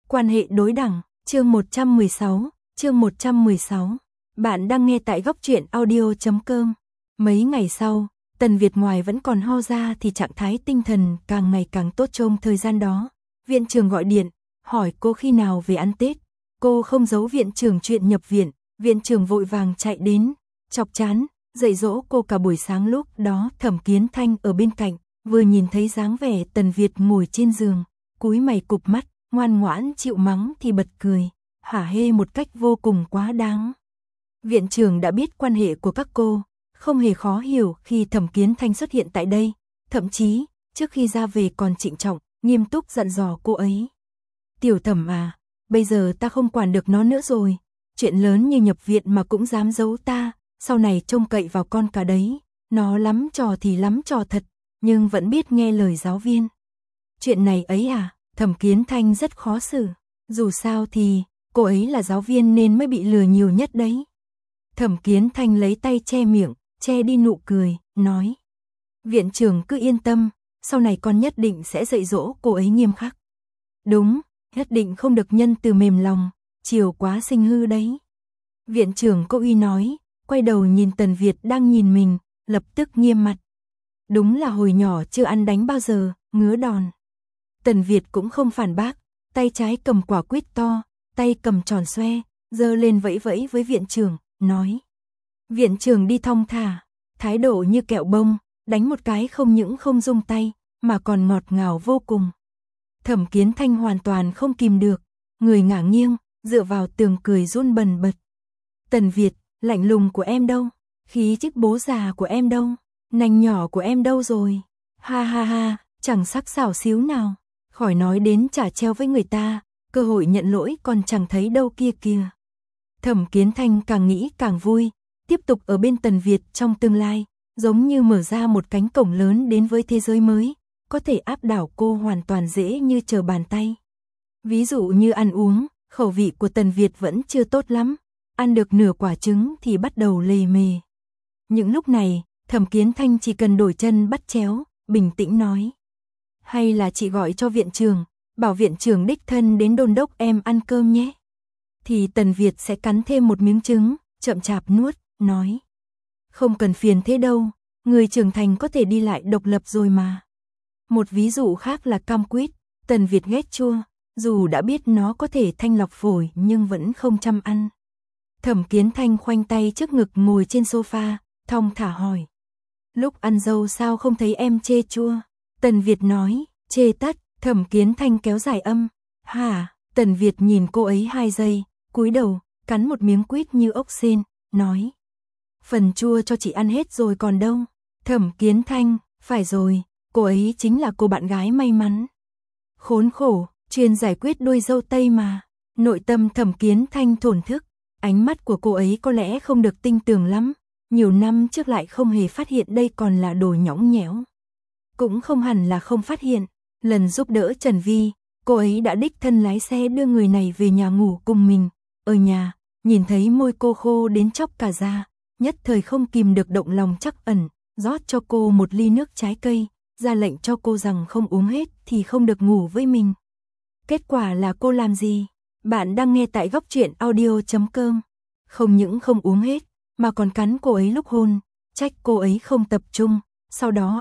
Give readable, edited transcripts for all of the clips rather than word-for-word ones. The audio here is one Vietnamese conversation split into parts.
Quan hệ đối đẳng, chương 116. Bạn đang nghe tại góc truyện audio.com. Mấy ngày sau, Tần Việt ngoài vẫn còn ho ra thì trạng thái tinh thần càng ngày càng tốt. Trong thời gian đó, viện trưởng gọi điện, hỏi cô khi nào về ăn Tết. Cô không giấu viện trưởng chuyện nhập viện, viện trưởng vội vàng chạy đến, chọc chán, dạy dỗ cô cả buổi sáng. Lúc đó Thẩm Kiến Thanh ở bên cạnh, vừa nhìn thấy dáng vẻ Tần Việt ngồi trên giường, cúi mày cụp mắt, ngoan ngoãn chịu mắng thì bật cười, hả hê một cách vô cùng quá đáng. Viện trưởng đã biết quan hệ của các cô, không hề khó hiểu khi Thẩm Kiến Thanh xuất hiện tại đây, thậm chí, trước khi ra về còn trịnh trọng, nghiêm túc dặn dò cô ấy. Tiểu Thẩm à, bây giờ ta không quản được nó nữa rồi, chuyện lớn như nhập viện mà cũng dám giấu ta, sau này trông cậy vào con cả đấy, nó lắm trò thì lắm trò thật, nhưng vẫn biết nghe lời giáo viên. Chuyện này ấy à, Thẩm Kiến Thanh rất khó xử, dù sao thì, cô ấy là giáo viên nên mới bị lừa nhiều nhất đấy. Thẩm Kiến Thanh lấy tay che miệng, che đi nụ cười, nói. Viện trưởng cứ yên tâm, sau này con nhất định sẽ dạy dỗ cô ấy nghiêm khắc. Đúng, nhất định không được nhân từ mềm lòng, chiều quá sinh hư đấy. Viện trưởng cô uy nói, quay đầu nhìn Tần Việt đang nhìn mình, lập tức nghiêm mặt. Đúng là hồi nhỏ chưa ăn đánh bao giờ, ngứa đòn. Tần Việt cũng không phản bác, tay trái cầm quả quýt to, tay cầm tròn xoe, giơ lên vẫy vẫy với viện trưởng, nói. Viện trưởng đi thong thả, thái độ như kẹo bông, đánh một cái không những không rung tay, mà còn ngọt ngào vô cùng. Thẩm Kiến Thanh hoàn toàn không kìm được, người ngả nghiêng, dựa vào tường cười run bần bật. Tần Việt, lạnh lùng của em đâu? Khí chất bố già của em đâu? Nành nhỏ của em đâu rồi? Ha ha ha, chẳng sắc sảo xíu nào. Khỏi nói đến trả treo với người ta, cơ hội nhận lỗi còn chẳng thấy đâu kia kìa. Thẩm Kiến Thanh càng nghĩ càng vui, tiếp tục ở bên Tần Việt trong tương lai, giống như mở ra một cánh cổng lớn đến với thế giới mới, có thể áp đảo cô hoàn toàn dễ như trở bàn tay. Ví dụ như ăn uống, khẩu vị của Tần Việt vẫn chưa tốt lắm, ăn được nửa quả trứng thì bắt đầu lề mề. Những lúc này, Thẩm Kiến Thanh chỉ cần đổi chân bắt chéo, bình tĩnh nói. Hay là chị gọi cho viện trưởng, bảo viện trưởng đích thân đến đôn đốc em ăn cơm nhé. Thì Tần Việt sẽ cắn thêm một miếng trứng, chậm chạp nuốt, nói. Không cần phiền thế đâu, người trưởng thành có thể đi lại độc lập rồi mà. Một ví dụ khác là cam quýt, Tần Việt ghét chua, dù đã biết nó có thể thanh lọc phổi nhưng vẫn không chăm ăn. Thẩm Kiến Thanh khoanh tay trước ngực ngồi trên sofa, thong thả hỏi. Lúc ăn dâu sao không thấy em chê chua? Tần Việt nói, chê tắt. Thẩm Kiến Thanh kéo dài âm. Hả? Tần Việt nhìn cô ấy 2 giây, cúi đầu, cắn một miếng quýt như ốc sên, nói. Phần chua cho chị ăn hết rồi còn đâu? Thẩm Kiến Thanh, phải rồi, cô ấy chính là cô bạn gái may mắn. Khốn khổ, chuyên giải quyết đuôi dâu tây mà. Nội tâm Thẩm Kiến Thanh thổn thức, ánh mắt của cô ấy có lẽ không được tinh tường lắm. Nhiều năm trước lại không hề phát hiện đây còn là đồ nhõng nhẽo. Cũng không hẳn là không phát hiện, lần giúp đỡ Trần Vi, cô ấy đã đích thân lái xe đưa người này về nhà ngủ cùng mình. Ở nhà, nhìn thấy môi cô khô đến chóc cả da, nhất thời không kìm được động lòng trắc ẩn, rót cho cô một ly nước trái cây, ra lệnh cho cô rằng không uống hết thì không được ngủ với mình. Kết quả là cô làm gì? Bạn đang nghe tại góc truyện audio.com. Không những không uống hết, mà còn cắn cô ấy lúc hôn, trách cô ấy không tập trung, sau đó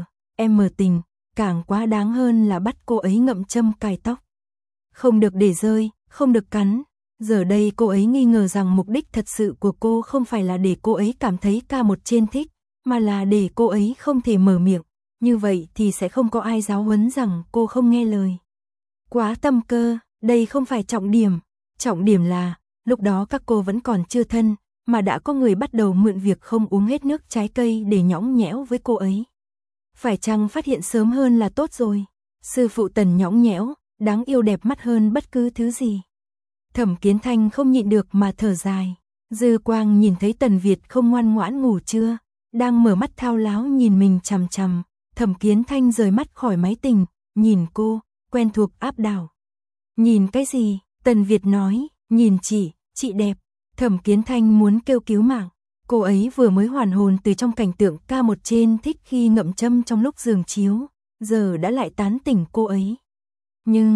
M tình, càng quá đáng hơn là bắt cô ấy ngậm châm cài tóc. Không được để rơi, không được cắn. Giờ đây cô ấy nghi ngờ rằng mục đích thật sự của cô không phải là để cô ấy cảm thấy ca một trên thích, mà là để cô ấy không thể mở miệng. Như vậy thì sẽ không có ai giáo huấn rằng cô không nghe lời. Quá tâm cơ, đây không phải trọng điểm. Trọng điểm là, lúc đó các cô vẫn còn chưa thân, mà đã có người bắt đầu mượn việc không uống hết nước trái cây để nhõng nhẽo với cô ấy. Phải chăng phát hiện sớm hơn là tốt rồi? Sư phụ Tần nhõng nhẽo, đáng yêu đẹp mắt hơn bất cứ thứ gì. Thẩm Kiến Thanh không nhịn được mà thở dài. Dư quang nhìn thấy Tần Việt không ngoan ngoãn ngủ trưa, đang mở mắt thao láo nhìn mình chằm chằm. Thẩm Kiến Thanh rời mắt khỏi máy tình, nhìn cô, quen thuộc áp đảo. Nhìn cái gì? Tần Việt nói, nhìn chị đẹp. Thẩm Kiến Thanh muốn kêu cứu mạng. Cô ấy vừa mới hoàn hồn từ trong cảnh tượng ca một trên thích khi ngậm châm trong lúc giường chiếu, giờ đã lại tán tỉnh cô ấy. Nhưng,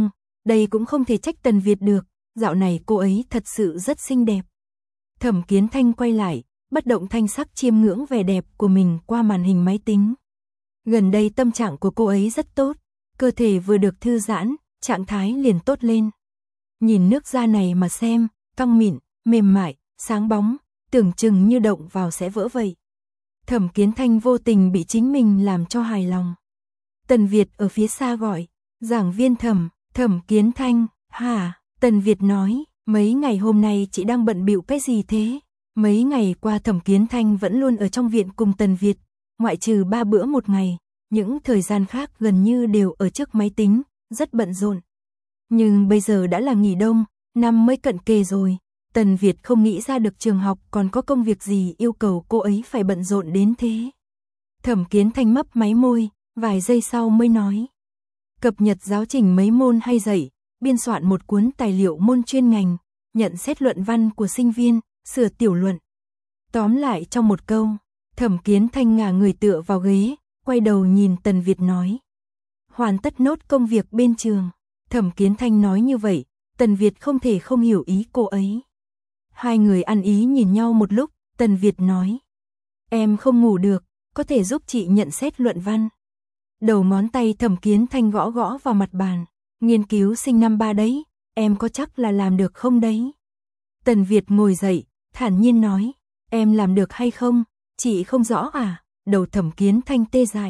Đây cũng không thể trách Tần Việt được, dạo này cô ấy thật sự rất xinh đẹp. Thẩm Kiến Thanh quay lại, bất động thanh sắc chiêm ngưỡng vẻ đẹp của mình qua màn hình máy tính. Gần đây tâm trạng của cô ấy rất tốt, cơ thể vừa được thư giãn, trạng thái liền tốt lên. Nhìn nước da này mà xem, căng mịn, mềm mại, sáng bóng, tưởng chừng như động vào sẽ vỡ vậy. Thẩm Kiến Thanh vô tình bị chính mình làm cho hài lòng. Tần Việt ở phía xa gọi, giảng viên Thẩm Kiến Thanh, hả? Tần Việt nói, mấy ngày hôm nay chị đang bận bịu cái gì thế? Mấy ngày qua Thẩm Kiến Thanh vẫn luôn ở trong viện cùng Tần Việt, ngoại trừ 3 bữa một ngày, những thời gian khác gần như đều ở trước máy tính, rất bận rộn. Nhưng bây giờ đã là nghỉ đông, năm mới cận kề rồi, Tần Việt không nghĩ ra được trường học còn có công việc gì yêu cầu cô ấy phải bận rộn đến thế. Thẩm Kiến Thanh mấp máy môi, vài giây sau mới nói. Cập nhật giáo trình mấy môn hay dạy, biên soạn một cuốn tài liệu môn chuyên ngành, nhận xét luận văn của sinh viên, sửa tiểu luận. Tóm lại trong một câu, Thẩm Kiến Thanh ngả người tựa vào ghế, quay đầu nhìn Tần Việt nói. Hoàn tất nốt công việc bên trường. Thẩm Kiến Thanh nói như vậy, Tần Việt không thể không hiểu ý cô ấy. Hai người ăn ý nhìn nhau một lúc, Tần Việt nói. Em không ngủ được, có thể giúp chị nhận xét luận văn. Đầu ngón tay Thẩm Kiến Thanh gõ gõ vào mặt bàn. Nghiên cứu sinh năm 3 đấy, em có chắc là làm được không đấy? Tần Việt ngồi dậy, thản nhiên nói. Em làm được hay không, chị không rõ à? Đầu Thẩm Kiến Thanh tê dại.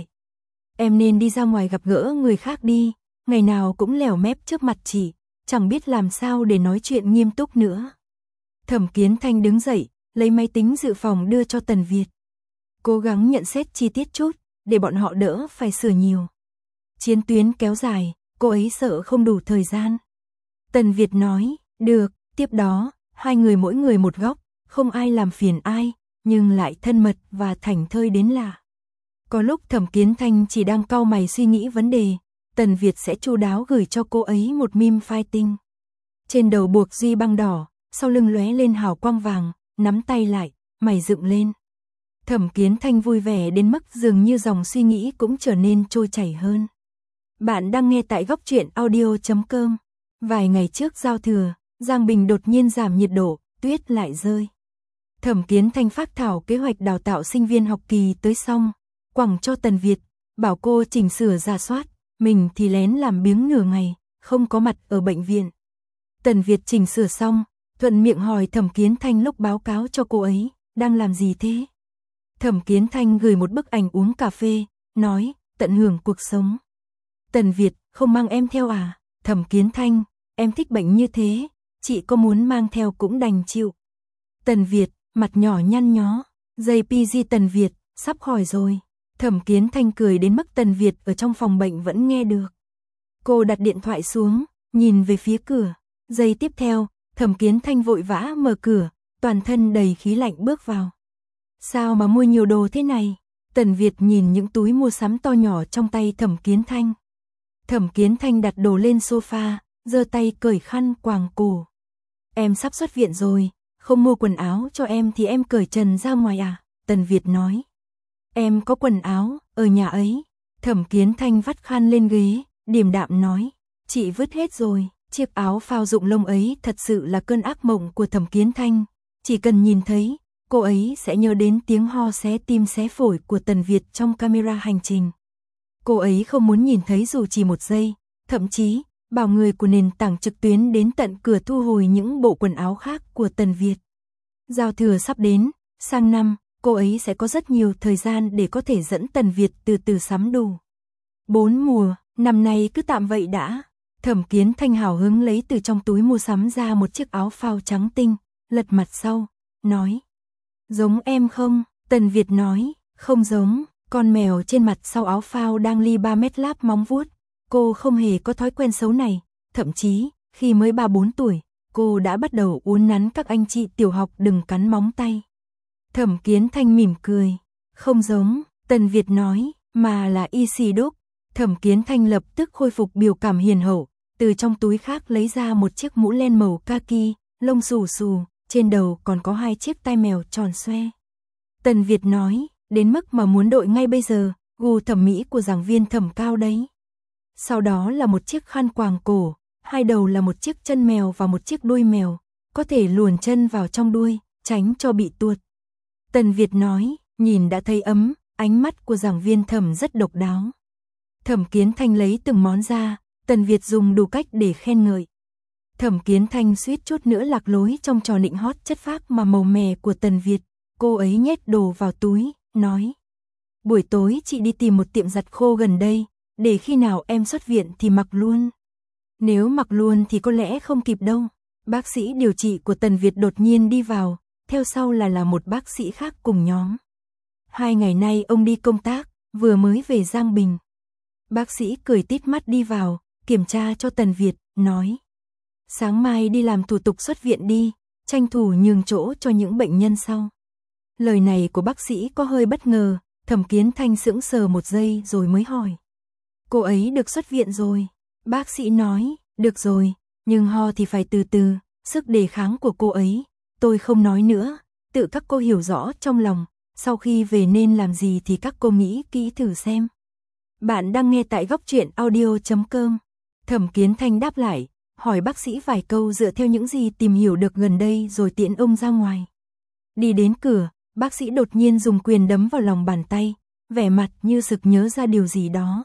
Em nên đi ra ngoài gặp gỡ người khác đi, ngày nào cũng lèo mép trước mặt chị, chẳng biết làm sao để nói chuyện nghiêm túc nữa. Thẩm Kiến Thanh đứng dậy, lấy máy tính dự phòng đưa cho Tần Việt. Cố gắng nhận xét chi tiết chút, để bọn họ đỡ phải sửa nhiều. Chiến tuyến kéo dài, cô ấy sợ không đủ thời gian. Tần Việt nói, được, tiếp đó, hai người mỗi người một góc, không ai làm phiền ai, nhưng lại thân mật và thảnh thơi đến lạ. Có lúc Thẩm Kiến Thanh chỉ đang cau mày suy nghĩ vấn đề, Tần Việt sẽ chu đáo gửi cho cô ấy một meme fighting. Trên đầu buộc duy băng đỏ, sau lưng lóe lên hào quang vàng, nắm tay lại, mày dựng lên. Thẩm Kiến Thanh vui vẻ đến mức dường như dòng suy nghĩ cũng trở nên trôi chảy hơn. Bạn đang nghe tại góc truyện audio.com. Vài ngày trước giao thừa, Giang Bình đột nhiên giảm nhiệt độ, tuyết lại rơi. Thẩm Kiến Thanh phát thảo kế hoạch đào tạo sinh viên học kỳ tới xong, quẳng cho Tần Việt, bảo cô chỉnh sửa rà soát, mình thì lén làm biếng nửa ngày, không có mặt ở bệnh viện. Tần Việt chỉnh sửa xong, thuận miệng hỏi Thẩm Kiến Thanh lúc báo cáo cho cô ấy, đang làm gì thế? Thẩm Kiến Thanh gửi một bức ảnh uống cà phê, nói, tận hưởng cuộc sống. Tần Việt, không mang em theo à? Thẩm Kiến Thanh, em thích bệnh như thế, chị có muốn mang theo cũng đành chịu. Tần Việt, mặt nhỏ nhăn nhó, JPG Tần Việt, sắp khỏi rồi. Thẩm Kiến Thanh cười đến mức Tần Việt ở trong phòng bệnh vẫn nghe được. Cô đặt điện thoại xuống, nhìn về phía cửa. Giây tiếp theo, Thẩm Kiến Thanh vội vã mở cửa, toàn thân đầy khí lạnh bước vào. Sao mà mua nhiều đồ thế này? Tần Việt nhìn những túi mua sắm to nhỏ trong tay Thẩm Kiến Thanh. Thẩm Kiến Thanh đặt đồ lên sofa, giơ tay cởi khăn quàng cổ. Em sắp xuất viện rồi, không mua quần áo cho em thì em cởi trần ra ngoài à? Tần Việt nói. Em có quần áo, ở nhà ấy. Thẩm Kiến Thanh vắt khăn lên ghế, điềm đạm nói. Chị vứt hết rồi, chiếc áo phao dụng lông ấy thật sự là cơn ác mộng của Thẩm Kiến Thanh. Chỉ cần nhìn thấy, cô ấy sẽ nhớ đến tiếng ho xé tim xé phổi của Tần Việt trong camera hành trình. Cô ấy không muốn nhìn thấy dù chỉ một giây, thậm chí, bảo người của nền tảng trực tuyến đến tận cửa thu hồi những bộ quần áo khác của Tần Việt. Giao thừa sắp đến, sang năm, cô ấy sẽ có rất nhiều thời gian để có thể dẫn Tần Việt từ từ sắm đủ. 4 mùa, năm nay cứ tạm vậy đã. Thẩm Kiến Thanh hào hứng lấy từ trong túi mua sắm ra một chiếc áo phao trắng tinh, lật mặt sau, nói. Giống em không? Tần Việt nói, không giống. Con mèo trên mặt sau áo phao đang li 3 mét láp móng vuốt. Cô không hề có thói quen xấu này, thậm chí, khi mới 3-4 tuổi, cô đã bắt đầu uốn nắn các anh chị tiểu học đừng cắn móng tay. Thẩm Kiến Thanh mỉm cười, không giống, Tần Việt nói, mà là y xì đúc. Thẩm Kiến Thanh lập tức khôi phục biểu cảm hiền hậu, từ trong túi khác lấy ra một chiếc mũ len màu kaki, lông xù xù, trên đầu còn có 2 chiếc tai mèo tròn xoe. Tần Việt nói, đến mức mà muốn đội ngay bây giờ, gu thẩm mỹ của giảng viên Thẩm cao đấy. Sau đó là một chiếc khăn quàng cổ, Hai đầu là một chiếc chân mèo và một chiếc đuôi mèo, có thể luồn chân vào trong đuôi, tránh cho bị tuột. Tần Việt nói, nhìn đã thấy ấm, ánh mắt của giảng viên Thẩm rất độc đáo. Thẩm Kiến Thanh lấy từng món ra, Tần Việt dùng đủ cách để khen ngợi. Thẩm Kiến Thanh suýt chút nữa lạc lối trong trò nịnh hót chất phác mà màu mè của Tần Việt. Cô ấy nhét đồ vào túi, nói. Buổi tối chị đi tìm một tiệm giặt khô gần đây, để khi nào em xuất viện thì mặc luôn. Nếu mặc luôn thì có lẽ không kịp đâu. Bác sĩ điều trị của Tần Việt đột nhiên đi vào, theo sau là một bác sĩ khác cùng nhóm. 2 ngày nay ông đi công tác, vừa mới về Giang Bình. Bác sĩ cười tít mắt đi vào, kiểm tra cho Tần Việt, nói. Sáng mai đi làm thủ tục xuất viện đi, tranh thủ nhường chỗ cho những bệnh nhân sau. Lời này của bác sĩ có hơi bất ngờ, Thẩm Kiến Thanh sững sờ một giây rồi mới hỏi. Cô ấy được xuất viện rồi. Bác sĩ nói, được rồi, nhưng ho thì phải từ từ, sức đề kháng của cô ấy. Tôi không nói nữa, tự các cô hiểu rõ trong lòng, sau khi về nên làm gì thì các cô nghĩ kỹ thử xem. Bạn đang nghe tại góc truyện audio.com. Thẩm Kiến Thanh đáp lại, hỏi bác sĩ vài câu dựa theo những gì tìm hiểu được gần đây rồi tiễn ông ra ngoài. Đi đến cửa, bác sĩ đột nhiên dùng quyền đấm vào lòng bàn tay, vẻ mặt như sực nhớ ra điều gì đó.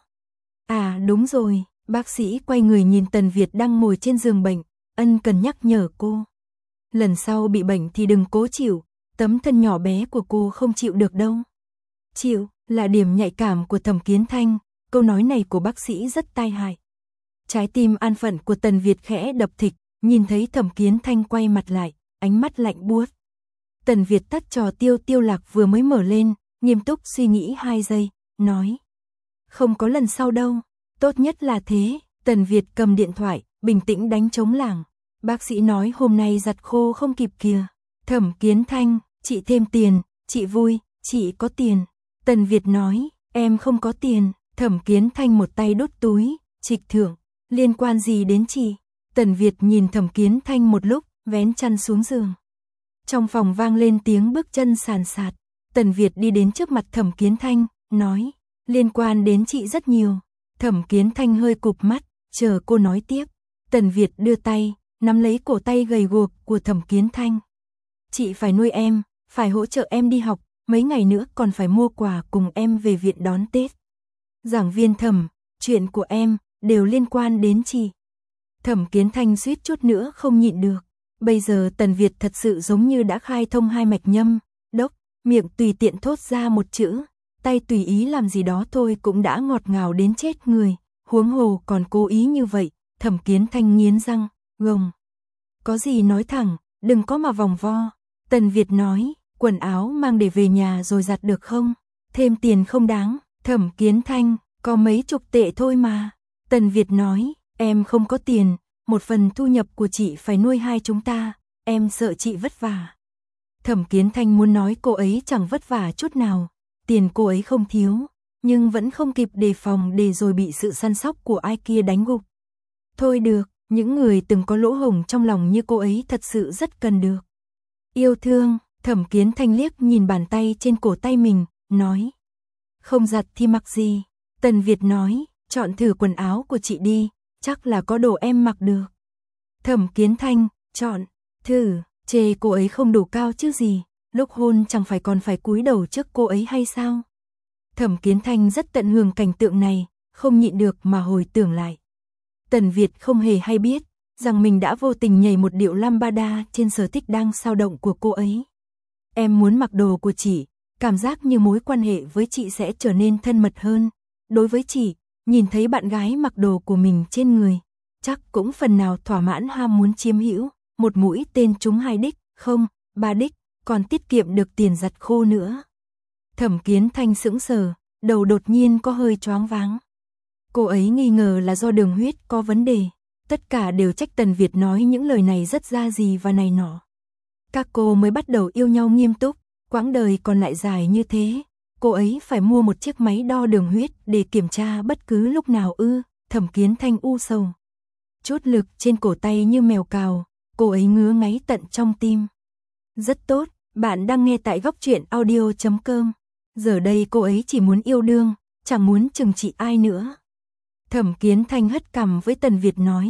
À đúng rồi, bác sĩ quay người nhìn Tần Việt đang ngồi trên giường bệnh, ân cần nhắc nhở cô. Lần sau bị bệnh thì đừng cố chịu, tấm thân nhỏ bé của cô không chịu được đâu. Chịu, là điểm nhạy cảm của Thẩm Kiến Thanh, câu nói này của bác sĩ rất tai hại. Trái tim an phận của Tần Việt khẽ đập thịch, nhìn thấy Thẩm Kiến Thanh quay mặt lại, ánh mắt lạnh buốt. Tần Việt tắt trò tiêu lạc vừa mới mở lên, nghiêm túc suy nghĩ 2 giây, nói. Không có lần sau đâu, tốt nhất là thế. Tần Việt cầm điện thoại, bình tĩnh đánh trống lảng. Bác sĩ nói hôm nay giặt khô không kịp kìa. Thẩm Kiến Thanh, chị thêm tiền, chị vui, chị có tiền. Tần Việt nói, em không có tiền. Thẩm Kiến Thanh một tay đút túi, trịch thưởng, liên quan gì đến chị? Tần Việt nhìn Thẩm Kiến Thanh một lúc, vén chăn xuống giường. Trong phòng vang lên tiếng bước chân sàn sạt. Tần Việt đi đến trước mặt Thẩm Kiến Thanh, nói, liên quan đến chị rất nhiều. Thẩm Kiến Thanh hơi cụp mắt, chờ cô nói tiếp. Tần Việt đưa tay, nắm lấy cổ tay gầy guộc của Thẩm Kiến Thanh. Chị phải nuôi em, phải hỗ trợ em đi học, mấy ngày nữa còn phải mua quà cùng em về viện đón Tết. Giảng viên Thẩm, chuyện của em đều liên quan đến chị. Thẩm Kiến Thanh suýt chút nữa không nhịn được. Bây giờ Tần Việt thật sự giống như đã khai thông 2 mạch nhâm, đốc, miệng tùy tiện thốt ra một chữ, tay tùy ý làm gì đó thôi cũng đã ngọt ngào đến chết người, huống hồ còn cố ý như vậy. Thẩm Kiến Thanh nghiến răng, gồng. Có gì nói thẳng, đừng có mà vòng vo. Tần Việt nói, quần áo mang để về nhà rồi giặt được không? Thêm tiền không đáng. Thẩm Kiến Thanh, có mấy chục tệ thôi mà. Tần Việt nói, em không có tiền, một phần thu nhập của chị phải nuôi hai chúng ta, em sợ chị vất vả. Thẩm Kiến Thanh muốn nói cô ấy chẳng vất vả chút nào, tiền cô ấy không thiếu, nhưng vẫn không kịp đề phòng để rồi bị sự săn sóc của ai kia đánh gục. Thôi được, những người từng có lỗ hổng trong lòng như cô ấy thật sự rất cần được yêu thương. Thẩm Kiến Thanh liếc nhìn bàn tay trên cổ tay mình, nói. Không giặt thì mặc gì? Tần Việt nói, chọn thử quần áo của chị đi, chắc là có đồ em mặc được. Thẩm Kiến Thanh, chọn, thử, chê cô ấy không đủ cao chứ gì, lúc hôn chẳng phải còn phải cúi đầu trước cô ấy hay sao? Thẩm Kiến Thanh rất tận hưởng cảnh tượng này, không nhịn được mà hồi tưởng lại. Tần Việt không hề hay biết rằng mình đã vô tình nhảy một điệu lambada trên sở thích đang sao động của cô ấy. Em muốn mặc đồ của chị, cảm giác như mối quan hệ với chị sẽ trở nên thân mật hơn. Đối với chị, nhìn thấy bạn gái mặc đồ của mình trên người, chắc cũng phần nào thỏa mãn ham muốn chiếm hữu, một mũi tên trúng 2 đích, không, 3 đích, còn tiết kiệm được tiền giặt khô nữa. Thẩm Kiến Thanh sững sờ, đầu đột nhiên có hơi choáng váng. Cô ấy nghi ngờ là do đường huyết có vấn đề, tất cả đều trách Tần Việt nói những lời này rất ra gì và này nọ. Các cô mới bắt đầu yêu nhau nghiêm túc, quãng đời còn lại dài như thế, cô ấy phải mua một chiếc máy đo đường huyết để kiểm tra bất cứ lúc nào ư? Thẩm Kiến Thanh u sầu. Chút lực trên cổ tay như mèo cào, cô ấy ngứa ngáy tận trong tim. Rất tốt, bạn đang nghe tại góc truyện audio.com. Giờ đây cô ấy chỉ muốn yêu đương, chẳng muốn chừng trị ai nữa. Thẩm Kiến Thanh hất cằm với Tần Việt nói,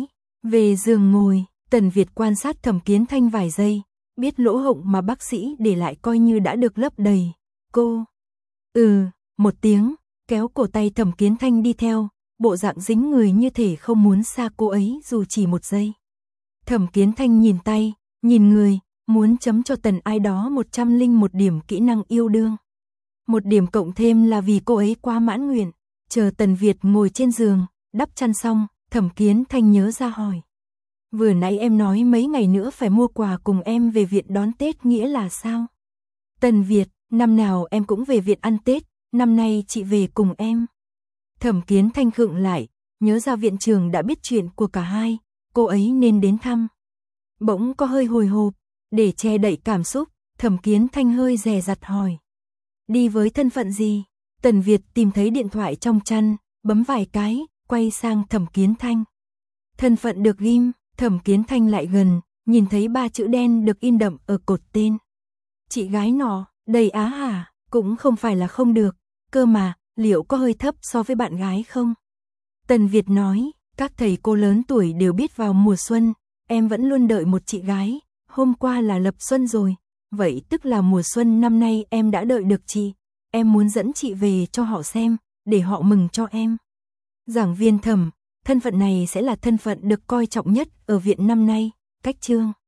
Về giường ngồi, Tần Việt quan sát Thẩm Kiến Thanh vài giây, biết lỗ hổng mà bác sĩ để lại coi như đã được lấp đầy. Cô, một tiếng, kéo cổ tay Thẩm Kiến Thanh đi theo, bộ dạng dính người như thể không muốn xa cô ấy dù chỉ một giây. Thẩm Kiến Thanh nhìn tay, nhìn người, muốn chấm cho Tần ai đó 101 điểm kỹ năng yêu đương. Một điểm cộng thêm là vì cô ấy quá mãn nguyện. Chờ Tần Việt ngồi trên giường, đắp chăn xong, Thẩm Kiến Thanh nhớ ra hỏi. Vừa nãy em nói mấy ngày nữa phải mua quà cùng em về viện đón Tết nghĩa là sao? Tần Việt, năm nào em cũng về viện ăn Tết, năm nay chị về cùng em. Thẩm Kiến Thanh khựng lại, nhớ ra viện trưởng đã biết chuyện của cả hai, cô ấy nên đến thăm. Bỗng có hơi hồi hộp, để che đậy cảm xúc, Thẩm Kiến Thanh hơi dè dặt hỏi. Đi với thân phận gì? Tần Việt tìm thấy điện thoại trong chăn, bấm vài cái, quay sang Thẩm Kiến Thanh. Thân phận được ghim, Thẩm Kiến Thanh lại gần, nhìn thấy 3 chữ đen được in đậm ở cột tên. Chị gái nọ, đầy á hả, cũng không phải là không được, cơ mà, liệu có hơi thấp so với bạn gái không? Tần Việt nói, các thầy cô lớn tuổi đều biết vào mùa xuân, em vẫn luôn đợi một chị gái, hôm qua là lập xuân rồi, vậy tức là mùa xuân năm nay em đã đợi được chị, em muốn dẫn chị về cho họ xem, để họ mừng cho em. Giảng viên Thẩm, thân phận này sẽ là thân phận được coi trọng nhất ở viện năm nay, cách chương.